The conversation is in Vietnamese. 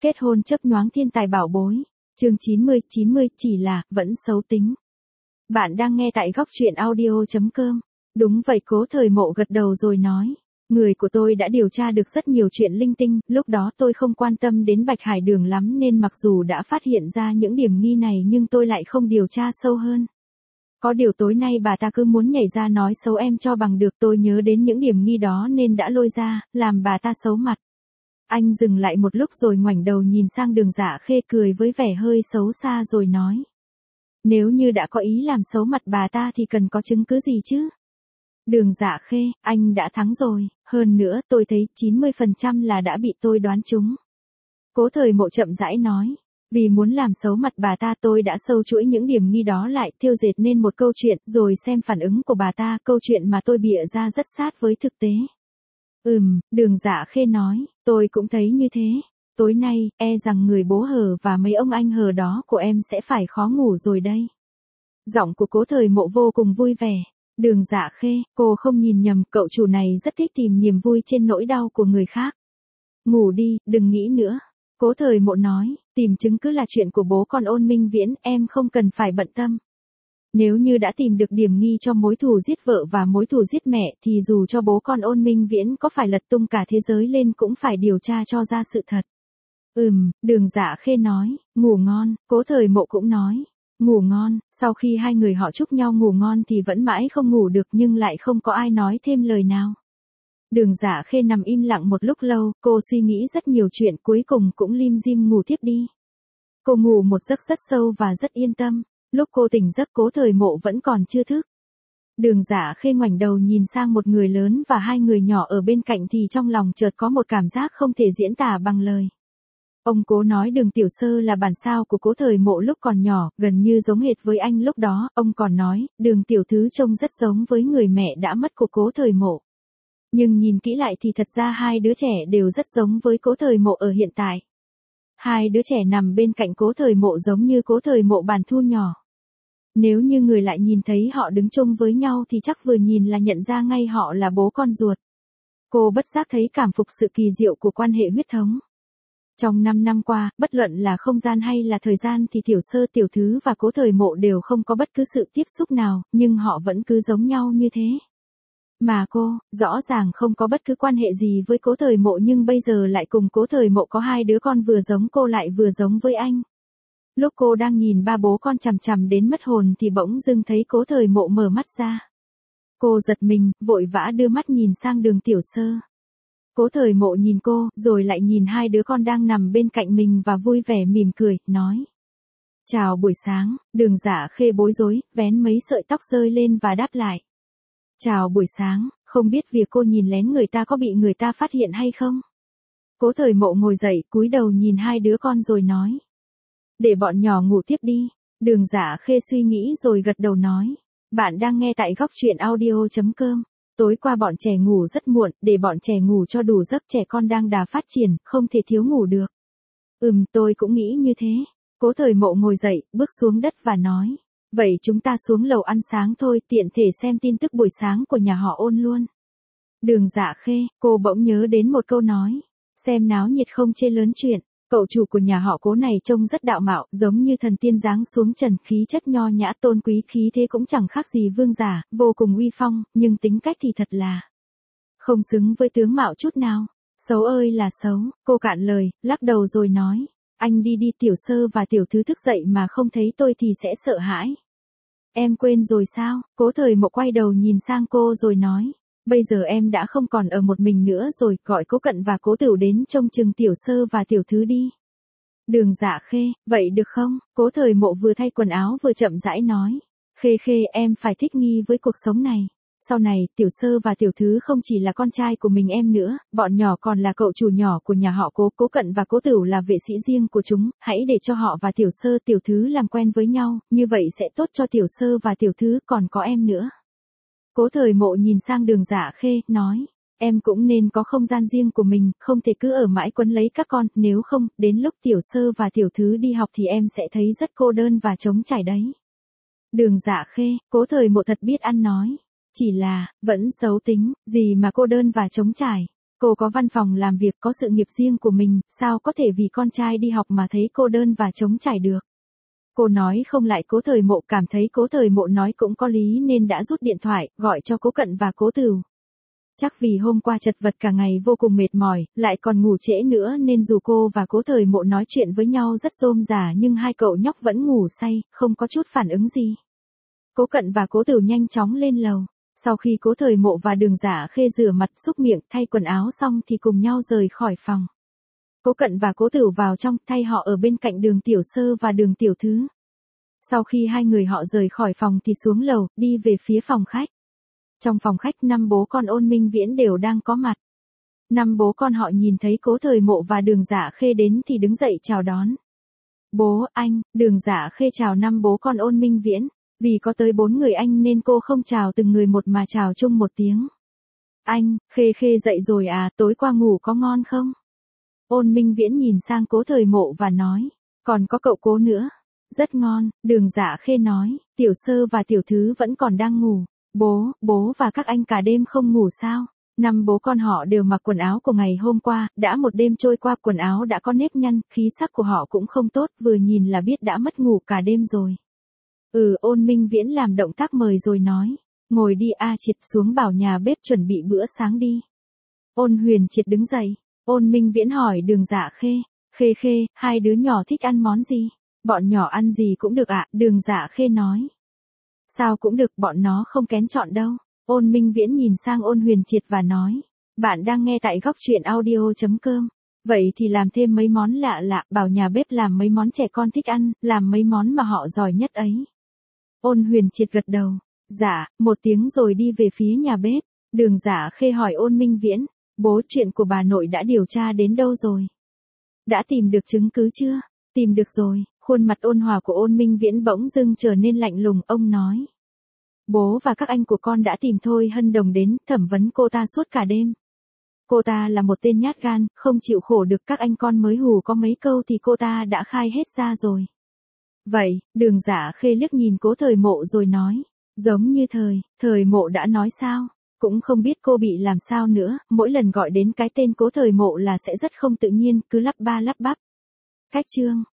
Kết hôn chớp nhoáng thiên tài bảo bối. Chương 90 chỉ là, vẫn xấu tính. Bạn đang nghe tại góc truyện audio.com. Đúng vậy, Cố Thời Mộ gật đầu rồi nói. Người của tôi đã điều tra được rất nhiều chuyện linh tinh, lúc đó tôi không quan tâm đến Bạch Hải Đường lắm nên mặc dù đã phát hiện ra những điểm nghi này nhưng tôi lại không điều tra sâu hơn. Có điều tối nay bà ta cứ muốn nhảy ra nói xấu em cho bằng được, tôi nhớ đến những điểm nghi đó nên đã lôi ra, làm bà ta xấu mặt. Anh dừng lại một lúc rồi ngoảnh đầu nhìn sang Đường Dạ Khê cười với vẻ hơi xấu xa rồi nói. Nếu như đã có ý làm xấu mặt bà ta thì cần có chứng cứ gì chứ? Đường Dạ Khê, anh đã thắng rồi, hơn nữa tôi thấy 90% là đã bị tôi đoán trúng. Cố Thời Mộ chậm rãi nói. Vì muốn làm xấu mặt bà ta tôi đã sâu chuỗi những điểm nghi đó lại, thêu dệt nên một câu chuyện, rồi xem phản ứng của bà ta, câu chuyện mà tôi bịa ra rất sát với thực tế. Đường Dạ Khê nói, tôi cũng thấy như thế. Tối nay, e rằng người bố Hờ và mấy ông anh Hờ đó của em sẽ phải khó ngủ rồi đây. Giọng của Cố Thời Mộ vô cùng vui vẻ. Đường Dạ Khê, cô không nhìn nhầm, cậu chủ này rất thích tìm niềm vui trên nỗi đau của người khác. Ngủ đi, đừng nghĩ nữa. Cố Thời Mộ nói, tìm chứng cứ là chuyện của bố con Ôn Minh Viễn, em không cần phải bận tâm. Nếu như đã tìm được điểm nghi cho mối thù giết vợ và mối thù giết mẹ thì dù cho bố con Ôn Minh Viễn có phải lật tung cả thế giới lên cũng phải điều tra cho ra sự thật. Đường Dạ Khê nói, ngủ ngon, Cố Thời Mộ cũng nói, ngủ ngon. Sau khi hai người họ chúc nhau ngủ ngon thì vẫn mãi không ngủ được nhưng lại không có ai nói thêm lời nào. Đường Dạ Khê nằm im lặng một lúc lâu, cô suy nghĩ rất nhiều chuyện cuối cùng cũng lim dim ngủ tiếp đi. Cô ngủ một giấc rất sâu và rất yên tâm, lúc cô tỉnh giấc Cố Thời Mộ vẫn còn chưa thức. Đường Dạ Khê ngoảnh đầu nhìn sang một người lớn và hai người nhỏ ở bên cạnh thì trong lòng chợt có một cảm giác không thể diễn tả bằng lời. Ông Cố nói Đường Tiểu Sơ là bản sao của Cố Thời Mộ lúc còn nhỏ, gần như giống hệt với anh lúc đó, ông còn nói, Đường Tiểu Thứ trông rất giống với người mẹ đã mất của Cố Thời Mộ. Nhưng nhìn kỹ lại thì thật ra hai đứa trẻ đều rất giống với Cố Thời Mộ ở hiện tại. Hai đứa trẻ nằm bên cạnh Cố Thời Mộ giống như Cố Thời Mộ bản thu nhỏ. Nếu như người lại nhìn thấy họ đứng chung với nhau thì chắc vừa nhìn là nhận ra ngay họ là bố con ruột. Cô bất giác thấy cảm phục sự kỳ diệu của quan hệ huyết thống. Trong 5 năm qua, bất luận là không gian hay là thời gian thì Tiểu Sơ, Tiểu Thứ và Cố Thời Mộ đều không có bất cứ sự tiếp xúc nào, nhưng họ vẫn cứ giống nhau như thế. Mà cô, rõ ràng không có bất cứ quan hệ gì với Cố Thời Mộ nhưng bây giờ lại cùng Cố Thời Mộ có hai đứa con vừa giống cô lại vừa giống với anh. Lúc cô đang nhìn ba bố con chằm chằm đến mất hồn thì bỗng dưng thấy Cố Thời Mộ mở mắt ra. Cô giật mình, vội vã đưa mắt nhìn sang Đường Tiểu Sơ. Cố Thời Mộ nhìn cô, rồi lại nhìn hai đứa con đang nằm bên cạnh mình và vui vẻ mỉm cười, nói. Chào buổi sáng. Đường Dạ Khê bối rối, vén mấy sợi tóc rơi lên và đáp lại. Chào buổi sáng, không biết việc cô nhìn lén người ta có bị người ta phát hiện hay không? Cố Thời Mộ ngồi dậy, cúi đầu nhìn hai đứa con rồi nói. Để bọn nhỏ ngủ tiếp đi. Đường Dạ Khê suy nghĩ rồi gật đầu nói. Bạn đang nghe tại góc truyện audio.com. Tối qua bọn trẻ ngủ rất muộn, để bọn trẻ ngủ cho đủ giấc, trẻ con đang đà phát triển, không thể thiếu ngủ được. Tôi cũng nghĩ như thế. Cố Thời Mộ ngồi dậy, bước xuống đất và nói. Vậy chúng ta xuống lầu ăn sáng thôi, tiện thể xem tin tức buổi sáng của nhà họ Ôn luôn. Đường Dạ Khê, cô bỗng nhớ đến một câu nói. Xem náo nhiệt không chê lớn chuyện. Cậu chủ của nhà họ Cố này trông rất đạo mạo, giống như thần tiên giáng xuống trần, khí chất nho nhã tôn quý, khí thế cũng chẳng khác gì vương giả, vô cùng uy phong, nhưng tính cách thì thật là không xứng với tướng mạo chút nào. Xấu ơi là xấu. Cô cạn lời, lắc đầu rồi nói. Anh đi đi, Tiểu Sơ và Tiểu Thứ thức dậy mà không thấy tôi thì sẽ sợ hãi. Em quên rồi sao? Cố Thời Mộ quay đầu nhìn sang cô rồi nói. Bây giờ em đã không còn ở một mình nữa rồi, gọi Cố Cận và Cố Tửu đến trông chừng Tiểu Sơ và Tiểu Thứ đi. Đường Dạ Khê, vậy được không? Cố Thời Mộ vừa thay quần áo vừa chậm rãi nói. Khê Khê, em phải thích nghi với cuộc sống này. Sau này, Tiểu Sơ và Tiểu Thứ không chỉ là con trai của mình em nữa, bọn nhỏ còn là cậu chủ nhỏ của nhà họ Cố, Cố Cận và Cố Tửu là vệ sĩ riêng của chúng, hãy để cho họ và Tiểu Sơ, Tiểu Thứ làm quen với nhau, như vậy sẽ tốt cho Tiểu Sơ và Tiểu Thứ, còn có em nữa. Cố Thời Mộ nhìn sang Đường Dạ Khê, nói, em cũng nên có không gian riêng của mình, không thể cứ ở mãi quấn lấy các con, nếu không, đến lúc Tiểu Sơ và Tiểu Thứ đi học thì em sẽ thấy rất cô đơn và trống trải đấy. Đường Dạ Khê, Cố Thời Mộ thật biết ăn nói. Chỉ là, vẫn xấu tính, gì mà cô đơn và trống trải. Cô có văn phòng làm việc, có sự nghiệp riêng của mình, sao có thể vì con trai đi học mà thấy cô đơn và trống trải được. Cô nói không lại Cố Thời Mộ, cảm thấy Cố Thời Mộ nói cũng có lý nên đã rút điện thoại, gọi cho Cố Cận và Cố Tửu. Chắc vì hôm qua chật vật cả ngày vô cùng mệt mỏi, lại còn ngủ trễ nữa nên dù cô và Cố Thời Mộ nói chuyện với nhau rất rôm rả nhưng hai cậu nhóc vẫn ngủ say, không có chút phản ứng gì. Cố Cận và Cố Tửu nhanh chóng lên lầu. Sau khi Cố Thời Mộ và Đường Dạ Khê rửa mặt xúc miệng thay quần áo xong thì cùng nhau rời khỏi phòng. Cố Cận và Cố Tửu vào trong, thay họ ở bên cạnh Đường Tiểu Sơ và Đường Tiểu Thứ. Sau khi hai người họ rời khỏi phòng thì xuống lầu, đi về phía phòng khách. Trong phòng khách năm bố con Ôn Minh Viễn đều đang có mặt. Năm bố con họ nhìn thấy Cố Thời Mộ và Đường Dạ Khê đến thì đứng dậy chào đón. Bố, anh, Đường Dạ Khê chào năm bố con Ôn Minh Viễn. Vì có tới 4 người anh nên cô không chào từng người một mà chào chung một tiếng. Anh, Khê Khê dậy rồi à, tối qua ngủ có ngon không? Ôn Minh Viễn nhìn sang Cố Thời Mộ và nói, còn có cậu Cố nữa. Rất ngon, Đường Dạ Khê nói, Tiểu Sơ và Tiểu Thứ vẫn còn đang ngủ. Bố và các anh cả đêm không ngủ sao? Năm bố con họ đều mặc quần áo của ngày hôm qua, đã một đêm trôi qua quần áo đã có nếp nhăn, khí sắc của họ cũng không tốt, vừa nhìn là biết đã mất ngủ cả đêm rồi. Ôn Minh Viễn làm động tác mời rồi nói, ngồi đi A Triệt, xuống bảo nhà bếp chuẩn bị bữa sáng đi. Ôn Huyền Triệt đứng dậy, Ôn Minh Viễn hỏi Đường Dạ Khê, Khê, hai đứa nhỏ thích ăn món gì? Bọn nhỏ ăn gì cũng được ạ, Đường Dạ Khê nói. Sao cũng được, bọn nó không kén chọn đâu. Ôn Minh Viễn nhìn sang Ôn Huyền Triệt và nói, bạn đang nghe tại góc truyện audio.com. Vậy thì làm thêm mấy món lạ lạ, bảo nhà bếp làm mấy món trẻ con thích ăn, làm mấy món mà họ giỏi nhất ấy. Ôn Huyền Triệt gật đầu, dạ, một tiếng rồi đi về phía nhà bếp. Đường Dạ Khê hỏi Ôn Minh Viễn, bố, chuyện của bà nội đã điều tra đến đâu rồi? Đã tìm được chứng cứ chưa? Tìm được rồi. Khuôn mặt ôn hòa của Ôn Minh Viễn bỗng dưng trở nên lạnh lùng, ông nói. Bố và các anh của con đã tìm Thôi Hân Đồng đến, thẩm vấn cô ta suốt cả đêm. Cô ta là một tên nhát gan, không chịu khổ được các anh con mới hù có mấy câu thì cô ta đã khai hết ra rồi. Vậy, Đường Dạ Khê liếc nhìn Cố Thời Mộ rồi nói, giống như Thời Mộ đã nói sao, cũng không biết cô bị làm sao nữa, mỗi lần gọi đến cái tên Cố Thời Mộ là sẽ rất không tự nhiên, cứ lắp ba lắp bắp. Cách chương